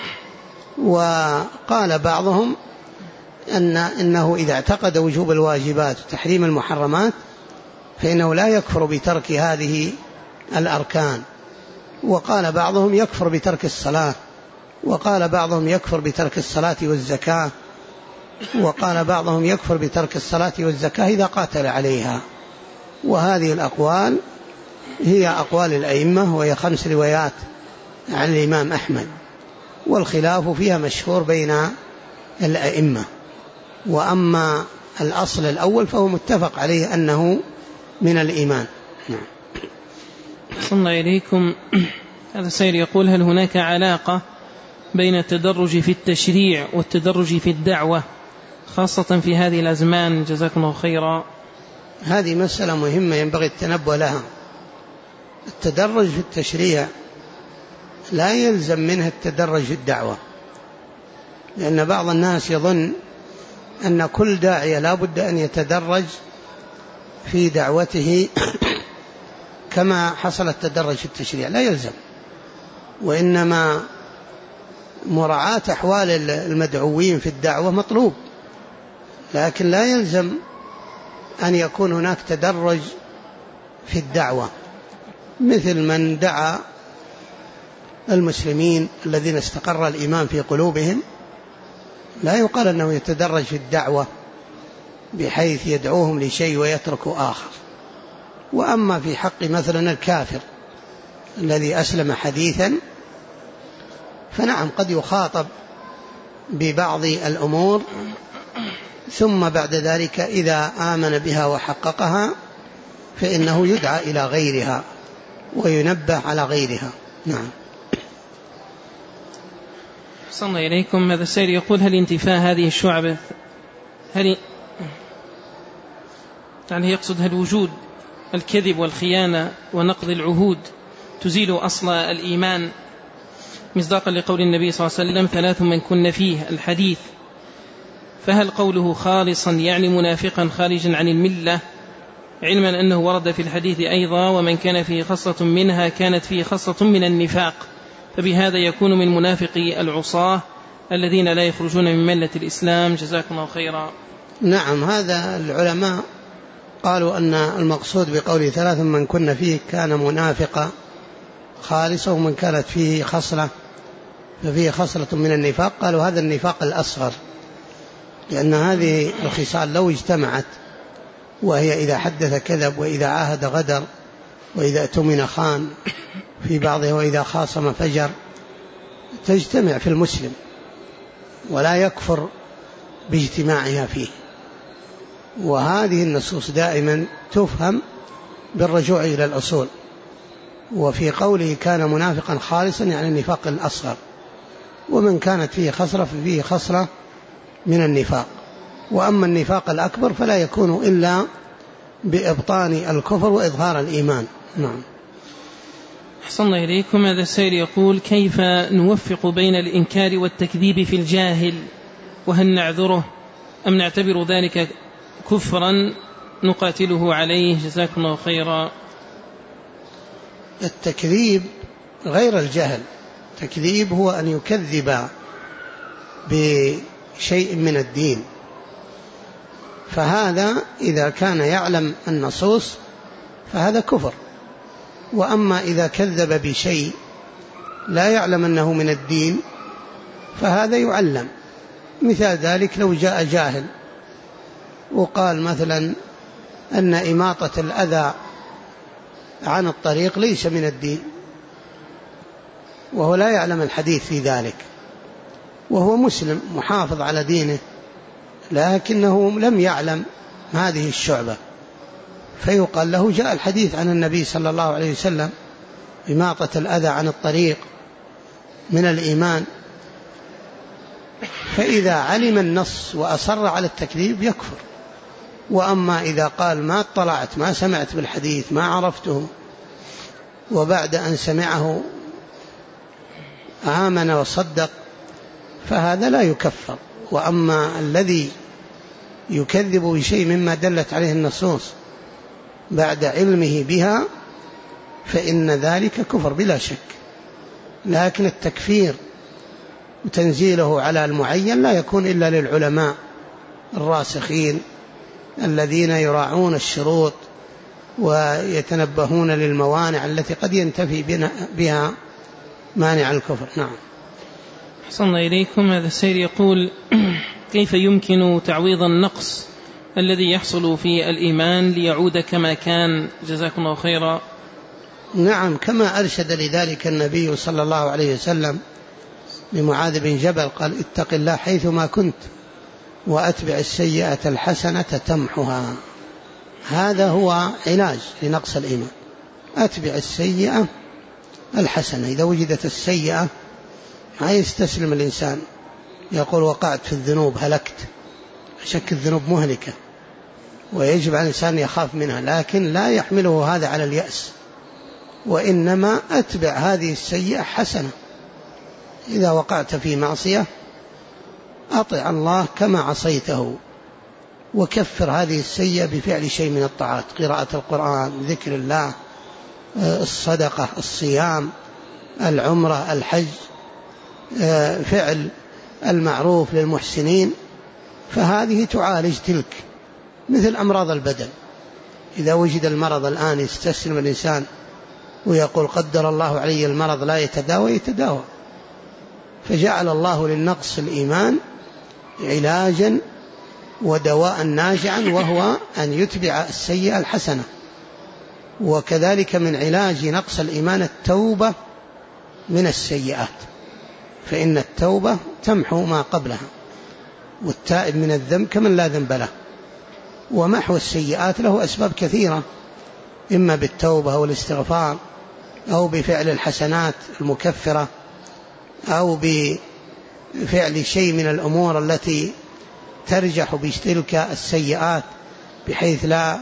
[SPEAKER 2] وقال بعضهم إنه إذا اعتقد وجوب الواجبات وتحريم المحرمات فإنه لا يكفر بترك هذه الأركان. وقال بعضهم يكفر بترك الصلاة، وقال بعضهم يكفر بترك الصلاة والزكاة، وقال بعضهم يكفر بترك الصلاة والزكاة إذا قاتل عليها. وهذه الأقوال هي أقوال الأئمة، وهي 5 روايات عن الإمام أحمد، والخلاف فيها مشهور بين الأئمة. وأما الأصل الأول فهو متفق عليه أنه من الإيمان. نعم.
[SPEAKER 1] صلى إليكم. هذا السائل يقول: هل هناك علاقة بين التدرج في التشريع والتدرج في الدعوة خاصة في هذه الأزمان؟ جزاكم الله خيرا.
[SPEAKER 2] هذه مسألة مهمة ينبغي التنبؤ لها. التدرج في التشريع لا يلزم منه التدرج في الدعوة، لأن بعض الناس يظن أن كل داعية لا بد أن يتدرج في دعوته كما حصل التدرج في التشريع. لا يلزم، وإنما مراعاة أحوال المدعوين في الدعوة مطلوب، لكن لا يلزم أن يكون هناك تدرج في الدعوة. مثل من دعا المسلمين الذين استقر الإيمان في قلوبهم، لا يقال أنه يتدرج في الدعوة بحيث يدعوهم لشيء ويترك آخر. وأما في حق مثلا الكافر الذي أسلم حديثا فنعم قد يخاطب ببعض الأمور، ثم بعد ذلك إذا آمن بها وحققها فإنه يدعى إلى غيرها وينبه على غيرها. نعم.
[SPEAKER 1] صلى إليكم. هذا السائل يقول: هل انتفاء هذه الشعب يعني يقصد هل وجود الكذب والخيانة ونقض العهود تزيل أصل الإيمان، مصداقا لقول النبي صلى الله عليه وسلم: 3 من كن فيه الحديث. فهل قوله خالصا يعني منافقا خارجا عن الملة، علما أنه ورد في الحديث أيضا: ومن كان فيه خصلة منها كانت فيه خصلة من النفاق، فبهذا يكون من منافقي العصاة الذين لا يخرجون من ملة الإسلام؟ جزاكم الله خيرا.
[SPEAKER 2] نعم، هذا العلماء قالوا أن المقصود بقوله 3 من كن فيه كان منافقا خالصا، ومن كانت فيه خصلة ففيه خصلة من النفاق. قالوا هذا النفاق الأصغر، لأن هذه الخصال لو اجتمعت، وهي إذا حدث كذب، وإذا عاهد غدر، وإذا اؤتمن خان في بعضها، وإذا خاصم فجر، تجتمع في المسلم ولا يكفر باجتماعها فيه. وهذه النصوص دائما تفهم بالرجوع إلى الأصول. وفي قوله كان منافقا خالصا يعني النفاق الأصغر، ومن كانت فيه خصلة ففيه خصلة من النفاق. وأما النفاق الأكبر فلا يكون إلا بإبطان الكفر وإظهار الإيمان. نعم.
[SPEAKER 1] أحسن الله إليكم. هذا السائل يقول: كيف نوفق بين الإنكار والتكذيب في الجاهل، وهل نعذره أم نعتبر ذلك كفرا نقاتله عليه؟ جزاكم الله خيرا.
[SPEAKER 2] التكذيب غير الجهل. التكذيب هو أن يكذب بشيء من الدين، فهذا إذا كان يعلم النصوص فهذا كفر. وأما إذا كذب بشيء لا يعلم أنه من الدين فهذا يعلم. مثال ذلك لو جاء جاهل وقال مثلا أن إماطة الأذى عن الطريق ليس من الدين، وهو لا يعلم الحديث في ذلك، وهو مسلم محافظ على دينه لكنه لم يعلم هذه الشعبة، فيقال له جاء الحديث عن النبي صلى الله عليه وسلم إماطة الأذى عن الطريق من الإيمان. فإذا علم النص وأصر على التكذيب يكفر. وأما إذا قال ما اطلعت ما سمعت بالحديث ما عرفته، وبعد أن سمعه آمن وصدق، فهذا لا يكفر. وأما الذي يكذب بشيء مما دلت عليه النصوص بعد علمه بها فإن ذلك كفر بلا شك. لكن التكفير وتنزيله على المعين لا يكون إلا للعلماء الراسخين الذين يراعون الشروط ويتنبهون للموانع التي قد ينتفي بها مانع الكفر. نعم.
[SPEAKER 1] أحسن الله إليكم. هذا السائل يقول: كيف يمكن تعويض النقص الذي يحصل في الإيمان ليعود كما كان؟ جزاكم الله خيرا.
[SPEAKER 2] نعم، كما أرشد لذلك النبي صلى الله عليه وسلم لمعاذ بن جبل قال: اتق الله حيثما كنت وأتبع السيئة الحسنة تمحها. هذا هو علاج لنقص الإيمان. أتبع السيئة الحسنة. إذا وجدت السيئة ما يستسلم الإنسان يقول وقعت في الذنوب هلكت، شك الذنوب مهلكة ويجب على الإنسان يخاف منها، لكن لا يحمله هذا على اليأس، وإنما أتبع هذه السيئة حسنة. إذا وقعت في معصية أطع الله كما عصيته، وكفر هذه السيئة بفعل شيء من الطاعات: قراءة القرآن، ذكر الله، الصدقة، الصيام، العمرة، الحج، فعل المعروف للمحسنين. فهذه تعالج تلك، مثل أمراض البدن. إذا وجد المرض الآن يستسلم الإنسان ويقول قدر الله علي المرض لا يتداوى، فجعل الله للنقص الإيمان علاجا ودواء ناجعا، وهو أن يتبع السيئة الحسنة. وكذلك من علاج نقص الإيمان التوبة من السيئات، فإن التوبة تمحو ما قبلها، والتائب من الذنب كمن لا ذنب له. ومحو السيئات له أسباب كثيرة، إما بالتوبة أو الاستغفار أو بفعل الحسنات المكفرة أو بفعل شيء من الأمور التي ترجح بتلك السيئات بحيث لا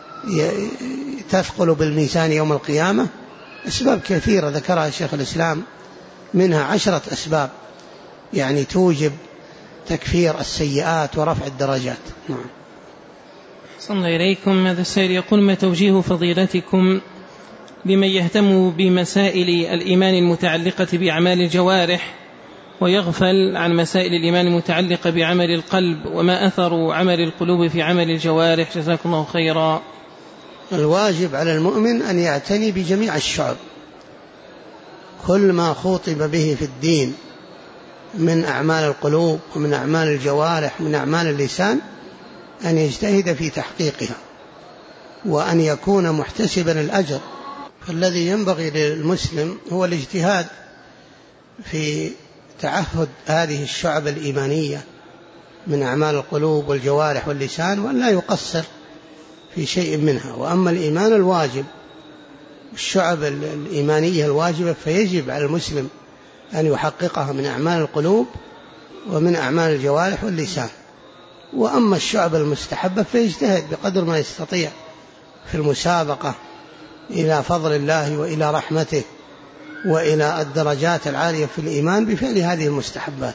[SPEAKER 2] تثقل بالميزان يوم القيامة. أسباب كثيرة ذكرها شيخ الإسلام، منها 10 أسباب يعني توجب تكفير السيئات ورفع الدرجات. نعم.
[SPEAKER 1] صلى الله إليكم. هذا السائل يقول: ما توجيه فضيلتكم لمن يهتم بمسائل الإيمان المتعلقة بأعمال الجوارح ويغفل عن مسائل الإيمان المتعلقة بعمل القلب، وما أثر عمل القلوب في عمل الجوارح؟ جزاكم الله خيرا.
[SPEAKER 2] الواجب على المؤمن أن يعتني بجميع الشعب، كل ما خوطب به في الدين من أعمال القلوب ومن أعمال الجوارح من أعمال اللسان أن يجتهد في تحقيقها، وأن يكون محتسبا الأجر. فالذي ينبغي للمسلم هو الاجتهاد في تعهد هذه الشعب الإيمانية من أعمال القلوب والجوارح واللسان، وأن لا يقصر في شيء منها. وأما الإيمان الواجب الشعب الإيمانية الواجبة فيجب على المسلم أن يحققها من أعمال القلوب ومن أعمال الجوارح واللسان. وأما الشعب المستحبة فيجتهد بقدر ما يستطيع في المسابقة إلى فضل الله وإلى رحمته وإلى الدرجات العالية في الإيمان بفعل هذه المستحبات.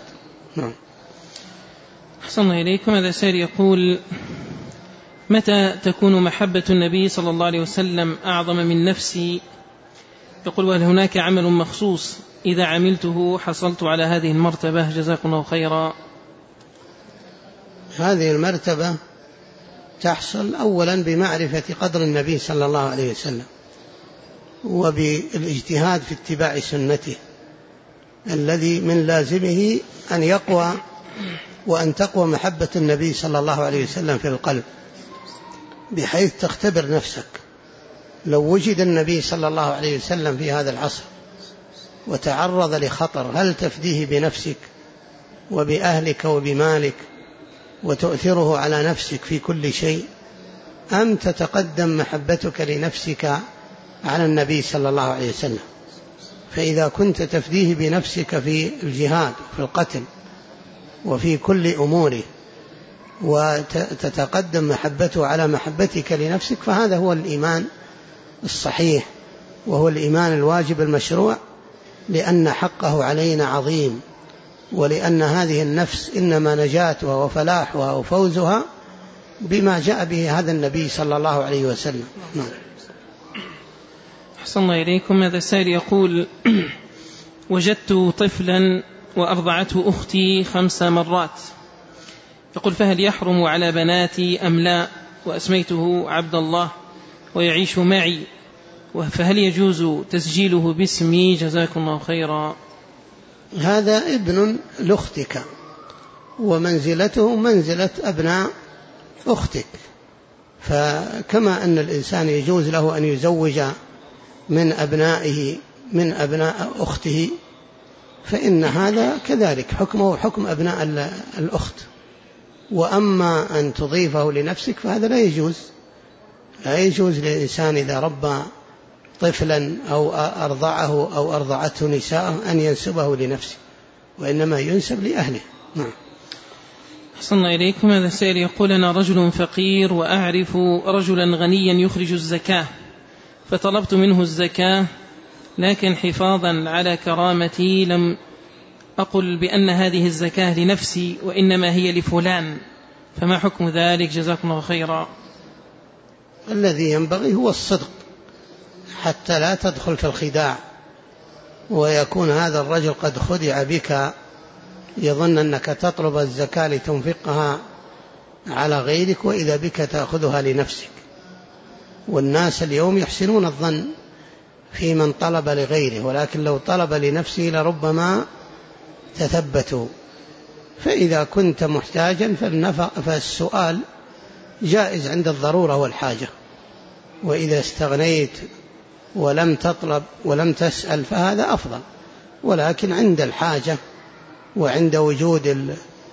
[SPEAKER 1] أحسن الله إليكم. هذا سائل يقول: متى تكون محبة النبي صلى الله عليه وسلم أعظم من نفسي؟ يقول: وهل هناك عمل مخصوص إذا عملته حصلت على هذه المرتبة؟ جزاكم الله خيرا.
[SPEAKER 2] هذه المرتبة تحصل أولا بمعرفة قدر النبي صلى الله عليه وسلم وبالاجتهاد في اتباع سنته، الذي من لازمه أن يقوى وأن تقوى محبة النبي صلى الله عليه وسلم في القلب، بحيث تختبر نفسك. لو وجد النبي صلى الله عليه وسلم في هذا العصر وتعرض لخطر، هل تفديه بنفسك وبأهلك وبمالك وتؤثره على نفسك في كل شيء، أم تتقدم محبتك لنفسك على النبي صلى الله عليه وسلم؟ فإذا كنت تفديه بنفسك في الجهاد وفي القتل وفي كل أموره وتتقدم محبته على محبتك لنفسك، فهذا هو الإيمان الصحيح، وهو الإيمان الواجب المشروع، لأن حقه علينا عظيم، ولأن هذه النفس إنما نجاتها وفلاحها وفوزها بما جاء به هذا النبي صلى الله عليه وسلم.
[SPEAKER 1] أحسن الله إليكم. هذا السائل يقول: وجدت طفلا وأرضعته أختي 5 مرات، يقول: فهل يحرم على بناتي أم لا؟ وأسميته عبد الله ويعيش معي، فهل يجوز تسجيله باسمي؟ جزاكم الله خيرا.
[SPEAKER 2] هذا ابن لأختك ومنزلته منزلة أبناء أختك، فكما أن الإنسان يجوز له أن يزوج من أبنائه من أبناء أخته، فإن هذا كذلك حكمه حكم أبناء الأخت. وأما أن تضيفه لنفسك فهذا لا يجوز. لا يجوز للإنسان إذا ربى طفلا أو أرضعه أو أرضعته نساء أن ينسبه لنفسه، وإنما ينسب لأهله.
[SPEAKER 1] أحسن الله إليكم. هذا السائل يقول: أنا رجل فقير وأعرف رجلا غنيا يخرج الزكاة، فطلبت منه الزكاة، لكن حفاظا على كرامتي لم أقل بأن هذه الزكاة لنفسي وإنما هي لفلان، فما حكم ذلك؟ جزاكم الله خيرا.
[SPEAKER 2] الذي ينبغي هو الصدق حتى لا تدخل في الخداع، ويكون هذا الرجل قد خدع بك، يظن أنك تطلب الزكاة لتنفقها على غيرك وإذا بك تأخذها لنفسك. والناس اليوم يحسنون الظن في من طلب لغيره، ولكن لو طلب لنفسه لربما تثبتوا. فإذا كنت محتاجا فالسؤال جائز عند الضرورة والحاجة، وإذا استغنيت ولم تطلب ولم تسأل فهذا أفضل. ولكن عند الحاجة وعند وجود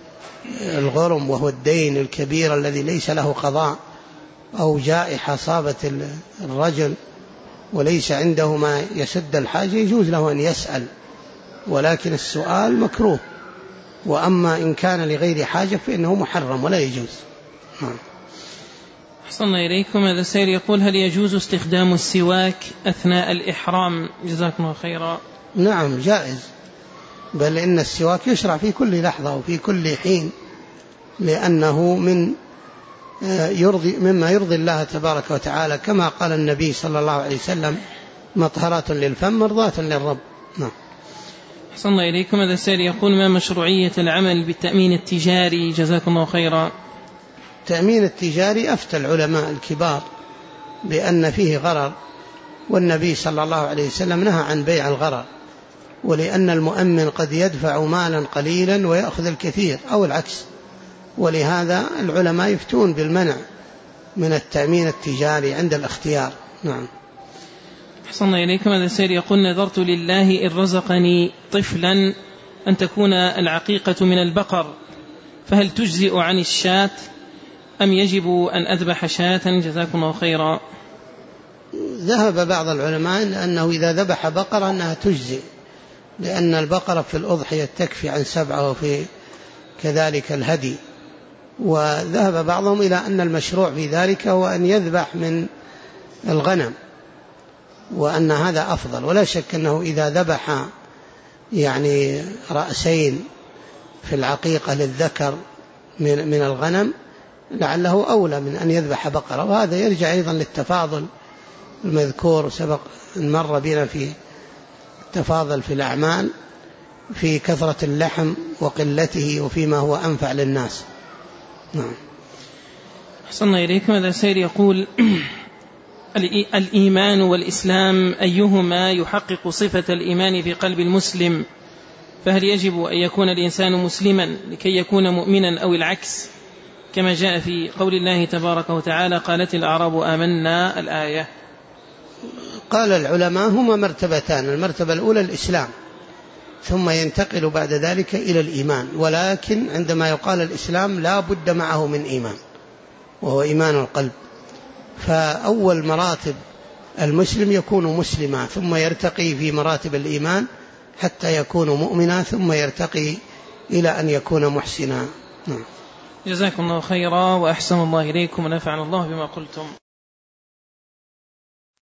[SPEAKER 2] الغرم وهو الدين الكبير الذي ليس له قضاء، أو جائحة صابت الرجل وليس عنده ما يسد الحاجة، يجوز له أن يسأل، ولكن السؤال مكروه. وأما إن كان لغير حاجة فإنه محرم ولا يجوز.
[SPEAKER 1] أحسن إليكم. هذا السائل يقول: هل يجوز استخدام السواك أثناء الإحرام؟ جزاكم الله خيرا.
[SPEAKER 2] نعم جائز، بل إن السواك يشرع في كل لحظة وفي كل حين، لأنه مما يرضي الله تبارك وتعالى، كما قال النبي صلى الله عليه وسلم: مطهرة للفم مرضاة للرب.
[SPEAKER 1] أحسن الله إليكم. هذا السائل يقول: ما مشروعية العمل بالتأمين التجاري؟ جزاكم الله خيرا.
[SPEAKER 2] التأمين التجاري أفتى العلماء الكبار بأن فيه غرر، والنبي صلى الله عليه وسلم نهى عن بيع الغرر، ولأن المؤمن قد يدفع مالا قليلا ويأخذ الكثير أو العكس، ولهذا العلماء يفتون بالمنع من التأمين التجاري عند الاختيار. نعم.
[SPEAKER 1] أحسن الله إليكم. هذا السائل يقول: نذرت لله إن رزقني طفلا أن تكون العقيقة من البقر، فهل تجزئ عن الشاة أم يجب أن أذبح شاة؟ جزاكم الله خيرا.
[SPEAKER 2] ذهب بعض العلماء أنه إذا ذبح بقرة أنها تجزئ، لأن البقرة في الأضحية تكفي عن 7 وفي كذلك الهدي. وذهب بعضهم إلى أن المشروع في ذلك هو أن يذبح من الغنم، وأن هذا أفضل. ولا شك أنه إذا ذبح يعني رأسين في العقيقة للذكر من الغنم لعله أولى من أن يذبح بقرة. وهذا يرجع أيضا للتفاضل المذكور سبق أن مر بنا في التفاضل في الأعمال، في كثرة اللحم وقلته وفيما هو أنفع للناس. نعم.
[SPEAKER 1] أحسن إليكم. هذا سير يقول الإيمان والإسلام أيهما يحقق صفة الإيمان في قلب المسلم؟ فهل يجب أن يكون الإنسان مسلما لكي يكون مؤمنا أو العكس كما جاء في قول الله تبارك وتعالى قالت الأعراب آمنا الآية؟
[SPEAKER 2] قال العلماء هما مرتبتان، المرتبة الأولى الإسلام ثم ينتقل بعد ذلك إلى الإيمان، ولكن عندما يقال الإسلام لا بد معه من إيمان وهو إيمان القلب. فأول مراتب المسلم يكون مسلما ثم يرتقي في مراتب الإيمان حتى يكون مؤمنا ثم يرتقي إلى أن يكون محسنا.
[SPEAKER 1] جزاكم الله خيرا وأحسن الله إليكم ونفعنا الله بما قلتم.